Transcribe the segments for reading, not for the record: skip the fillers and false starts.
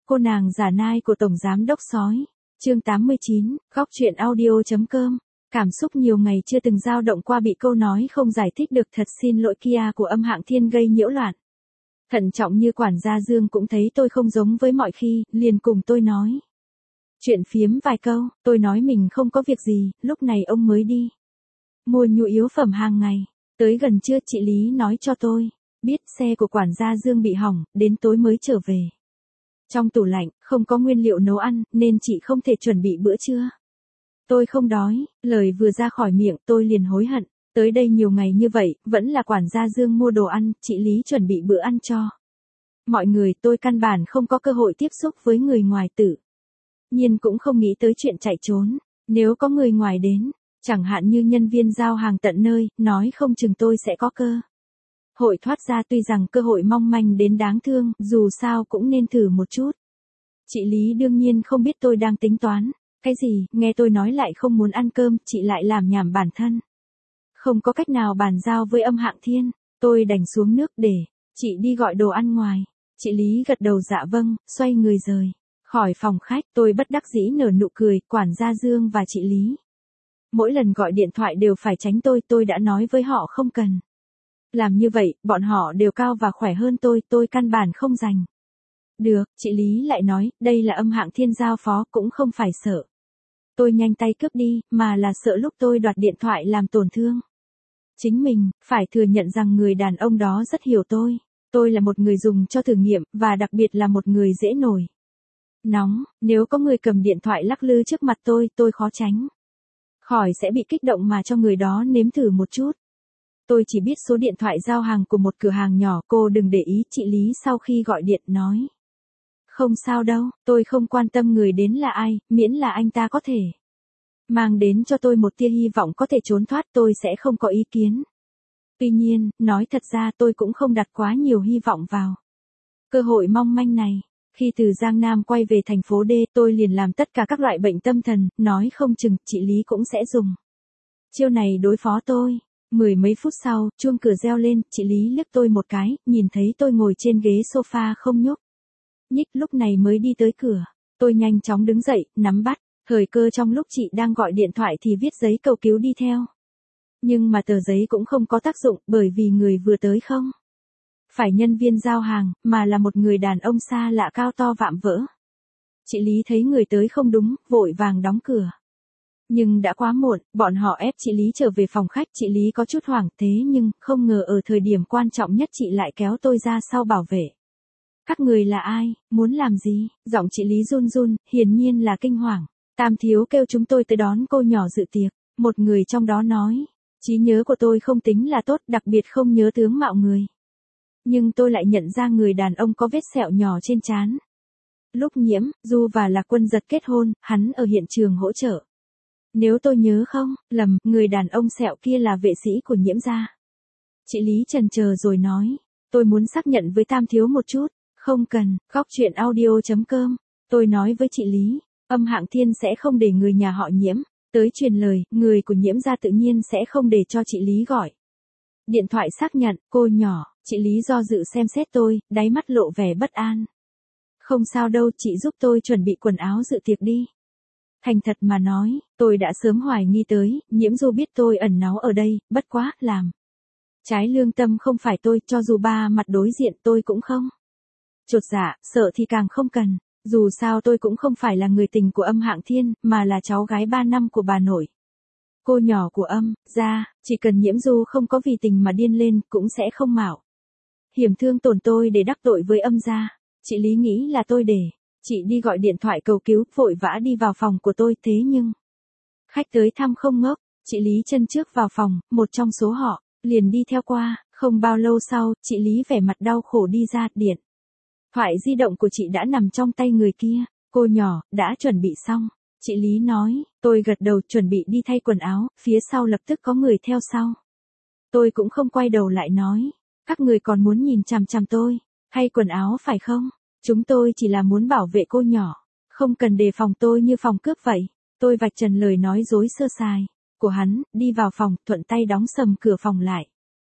Cô nàng giả nai của Tổng Giám Đốc Sói. Chương 89, góc truyện audio.com. Cảm xúc nhiều ngày chưa từng dao động qua bị câu nói không giải thích được thật xin lỗi kia của Âm Hạng Thiên gây nhiễu loạn. Thận trọng như quản gia Dương cũng thấy tôi không giống với mọi khi, liền cùng tôi nói. Chuyện phiếm vài câu, tôi nói mình không có việc gì, lúc này ông mới đi mua nhu yếu phẩm hàng ngày. Tới gần trưa chị Lý nói cho tôi, biết xe của quản gia Dương bị hỏng, đến tối mới trở về. Trong tủ lạnh, không có nguyên liệu nấu ăn, nên chị không thể chuẩn bị bữa trưa. Tôi không đói, lời vừa ra khỏi miệng tôi liền hối hận. Tới đây nhiều ngày như vậy, vẫn là quản gia Dương mua đồ ăn, chị Lý chuẩn bị bữa ăn cho mọi người. Tôi căn bản không có cơ hội tiếp xúc với người ngoài, tự nhiên cũng không nghĩ tới chuyện chạy trốn. Nếu có người ngoài đến, chẳng hạn như nhân viên giao hàng tận nơi, nói không chừng tôi sẽ có cơ hội thoát ra, tuy rằng cơ hội mong manh đến đáng thương, dù sao cũng nên thử một chút. Chị Lý đương nhiên không biết tôi đang tính toán cái gì, nghe tôi nói lại không muốn ăn cơm, chị lại làm nhảm bản thân. Không có cách nào bàn giao với Âm Hạng Thiên, tôi đành xuống nước để chị đi gọi đồ ăn ngoài. Chị Lý gật đầu dạ vâng, xoay người rời khỏi phòng khách. Tôi bất đắc dĩ nở nụ cười. Quản gia Dương và chị Lý mỗi lần gọi điện thoại đều phải tránh tôi đã nói với họ không cần làm như vậy, bọn họ đều cao và khỏe hơn tôi căn bản không giành được. Chị Lý lại nói, đây là Âm Hạng Thiên giao phó, cũng không phải sợ tôi nhanh tay cướp đi, mà là sợ lúc tôi đoạt điện thoại làm tổn thương chính mình. Phải thừa nhận rằng người đàn ông đó rất hiểu tôi. Tôi là một người dùng cho thử nghiệm, và đặc biệt là một người dễ nổi nóng. Nếu có người cầm điện thoại lắc lư trước mặt tôi khó tránh khỏi sẽ bị kích động mà cho người đó nếm thử một chút. Tôi chỉ biết số điện thoại giao hàng của một cửa hàng nhỏ, cô đừng để ý. Chị Lý sau khi gọi điện nói. Không sao đâu, tôi không quan tâm người đến là ai, miễn là anh ta có thể mang đến cho tôi một tia hy vọng có thể trốn thoát, tôi sẽ không có ý kiến. Tuy nhiên, nói thật ra tôi cũng không đặt quá nhiều hy vọng vào cơ hội mong manh này. Khi từ Giang Nam quay về thành phố D, tôi liền làm tất cả các loại bệnh tâm thần, nói không chừng chị Lý cũng sẽ dùng chiêu này đối phó tôi. Mười mấy phút sau, chuông cửa reo lên, chị Lý liếc tôi một cái, nhìn thấy tôi ngồi trên ghế sofa không nhúc nhích, lúc này mới đi tới cửa. Tôi nhanh chóng đứng dậy, nắm bắt thời cơ trong lúc chị đang gọi điện thoại thì viết giấy cầu cứu đi theo. Nhưng mà tờ giấy cũng không có tác dụng, bởi vì người vừa tới không phải nhân viên giao hàng, mà là một người đàn ông xa lạ cao to vạm vỡ. Chị Lý thấy người tới không đúng, vội vàng đóng cửa. Nhưng đã quá muộn, bọn họ ép chị Lý trở về phòng khách. Chị Lý có chút hoảng, thế nhưng không ngờ ở thời điểm quan trọng nhất chị lại kéo tôi ra sau bảo vệ. Các người là ai, muốn làm gì? Giọng chị Lý run run, hiển nhiên là kinh hoàng. Tam thiếu kêu chúng tôi tới đón cô nhỏ dự tiệc. Một người trong đó nói, trí nhớ của tôi không tính là tốt, đặc biệt không nhớ tướng mạo người. Nhưng tôi lại nhận ra người đàn ông có vết sẹo nhỏ trên trán. Lúc Nhiễm, Du và Lạc Quân Giật kết hôn, hắn ở hiện trường hỗ trợ. Nếu tôi nhớ không lầm, người đàn ông sẹo kia là vệ sĩ của Nhiễm gia. Chị Lý chần chờ rồi nói, tôi muốn xác nhận với Tam thiếu một chút. Không cần, góc truyện audio.com. Tôi nói với chị Lý, Âm Hạng Thiên sẽ không để người nhà họ Nhiễm tới truyền lời, người của Nhiễm gia tự nhiên sẽ không để cho chị Lý gọi điện thoại xác nhận. Cô nhỏ, chị Lý do dự xem xét tôi, đáy mắt lộ vẻ bất an. Không sao đâu, chị giúp tôi chuẩn bị quần áo dự tiệc đi. Thành thật mà nói, tôi đã sớm hoài nghi tới, Nhiễm Du biết tôi ẩn náu ở đây, bất quá, làm trái lương tâm không phải tôi, cho dù ba mặt đối diện tôi cũng không chột dạ, sợ thì càng không cần. Dù sao tôi cũng không phải là người tình của Âm Hạng Thiên, mà là cháu gái 3 năm của bà nội. Cô nhỏ của Âm gia, chỉ cần Nhiễm Du không có vì tình mà điên lên, cũng sẽ không mạo hiểm thương tổn tôi để đắc tội với Âm gia. Chị Lý nghĩ là tôi để chị đi gọi điện thoại cầu cứu, vội vã đi vào phòng của tôi. Thế nhưng khách tới thăm không ngốc, chị Lý chân trước vào phòng, một trong số họ liền đi theo qua. Không bao lâu sau, chị Lý vẻ mặt đau khổ đi ra. Điện thoại di động của chị đã nằm trong tay người kia. Cô nhỏ, đã chuẩn bị xong. Chị Lý nói. Tôi gật đầu chuẩn bị đi thay quần áo, phía sau lập tức có người theo sau. Tôi cũng không quay đầu lại nói, các người còn muốn nhìn chằm chằm tôi thay quần áo phải không? Chúng tôi chỉ là muốn bảo vệ cô nhỏ, không cần đề phòng tôi như phòng cướp vậy. Tôi vạch trần lời nói dối sơ sài của hắn, đi vào phòng, thuận tay đóng sầm cửa phòng lại.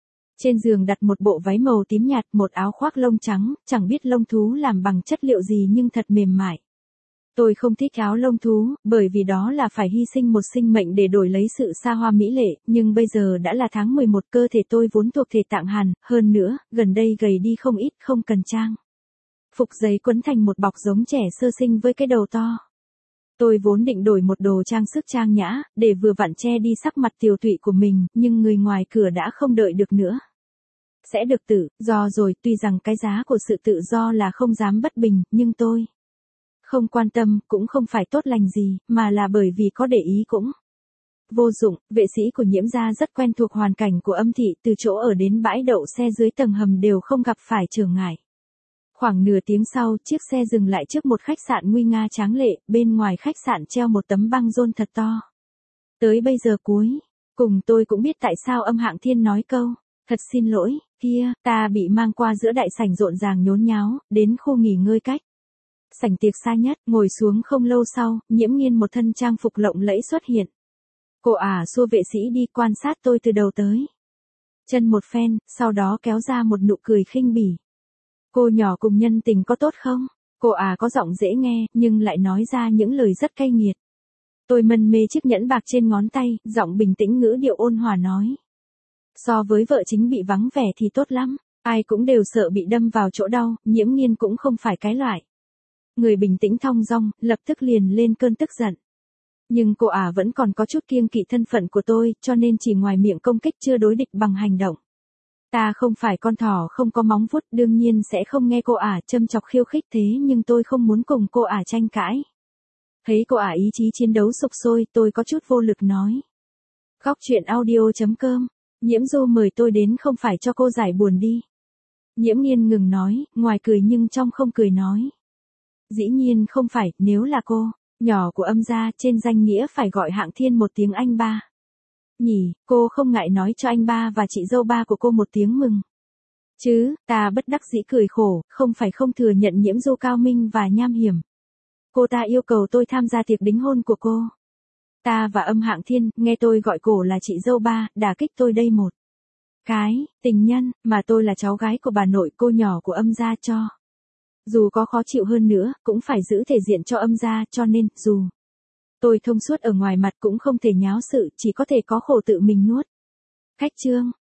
Trên giường đặt một bộ váy màu tím nhạt, một áo khoác lông trắng, chẳng biết lông thú làm bằng chất liệu gì nhưng thật mềm mại. Tôi không thích áo lông thú, bởi vì đó là phải hy sinh một sinh mệnh để đổi lấy sự xa hoa mỹ lệ, nhưng bây giờ đã là tháng 11, cơ thể tôi vốn thuộc thể tạng hàn, hơn nữa, gần đây gầy đi không ít, không cần trang phục giấy quấn thành một bọc giống trẻ sơ sinh với cái đầu to. Tôi vốn định đổi một đồ trang sức trang nhã, để vừa vặn che đi sắc mặt tiều tụy của mình, nhưng người ngoài cửa đã không đợi được nữa. Sẽ được tự do rồi, tuy rằng cái giá của sự tự do là không dám bất bình, nhưng tôi không quan tâm, cũng không phải tốt lành gì, mà là bởi vì có để ý cũng vô dụng. Vệ sĩ của Nhiễm gia rất quen thuộc hoàn cảnh của Âm thị, từ chỗ ở đến bãi đậu xe dưới tầng hầm đều không gặp phải trở ngại. Khoảng nửa tiếng sau, chiếc xe dừng lại trước một khách sạn nguy nga tráng lệ, bên ngoài khách sạn treo một tấm băng rôn thật to. Tới bây giờ cuối cùng tôi cũng biết tại sao Âm Hạng Thiên nói câu, thật xin lỗi, kia, ta bị mang qua giữa đại sảnh rộn ràng nhốn nháo, đến khu nghỉ ngơi cách sảnh tiệc xa nhất, ngồi xuống không lâu sau, Nhiễm Nghiên một thân trang phục lộng lẫy xuất hiện. Cô xua vệ sĩ đi, quan sát tôi từ đầu tới chân một phen, sau đó kéo ra một nụ cười khinh bỉ. Cô nhỏ cùng nhân tình có tốt không? Cô có giọng dễ nghe, nhưng lại nói ra những lời rất cay nghiệt. Tôi mân mê chiếc nhẫn bạc trên ngón tay, giọng bình tĩnh ngữ điệu ôn hòa nói. So với vợ chính bị vắng vẻ thì tốt lắm, ai cũng đều sợ bị đâm vào chỗ đau, Nhiễm Nghiên cũng không phải cái loại người bình tĩnh thong dong, lập tức liền lên cơn tức giận. Nhưng cô vẫn còn có chút kiêng kỵ thân phận của tôi, cho nên chỉ ngoài miệng công kích chưa đối địch bằng hành động. Ta không phải con thỏ không có móng vuốt, đương nhiên sẽ không nghe cô châm chọc khiêu khích, thế nhưng tôi không muốn cùng cô tranh cãi. Thấy cô ý chí chiến đấu sục sôi, tôi có chút vô lực nói. Góc truyện audio.com, Nhiễm Du mời tôi đến không phải cho cô giải buồn đi. Nhiễm Nghiên ngừng nói, ngoài cười nhưng trong không cười nói. Dĩ nhiên không phải, nếu là cô, nhỏ của Âm gia, trên danh nghĩa phải gọi Hạng Thiên một tiếng anh ba. Nhỉ, cô không ngại nói cho anh ba và chị dâu ba của cô một tiếng mừng. Chứ, ta bất đắc dĩ cười khổ, không phải không thừa nhận Nhiễm Du cao minh và nham hiểm. Cô ta yêu cầu tôi tham gia tiệc đính hôn của cô. Ta và Âm Hạng Thiên, nghe tôi gọi cổ là chị dâu ba, đả kích tôi đây một cái tình nhân, mà tôi là cháu gái của bà nội cô nhỏ của Âm gia cho. Dù có khó chịu hơn nữa, cũng phải giữ thể diện cho Âm gia, cho nên, dù tôi thông suốt ở ngoài mặt cũng không thể nháo sự, chỉ có thể có khổ tự mình nuốt. Khách trương,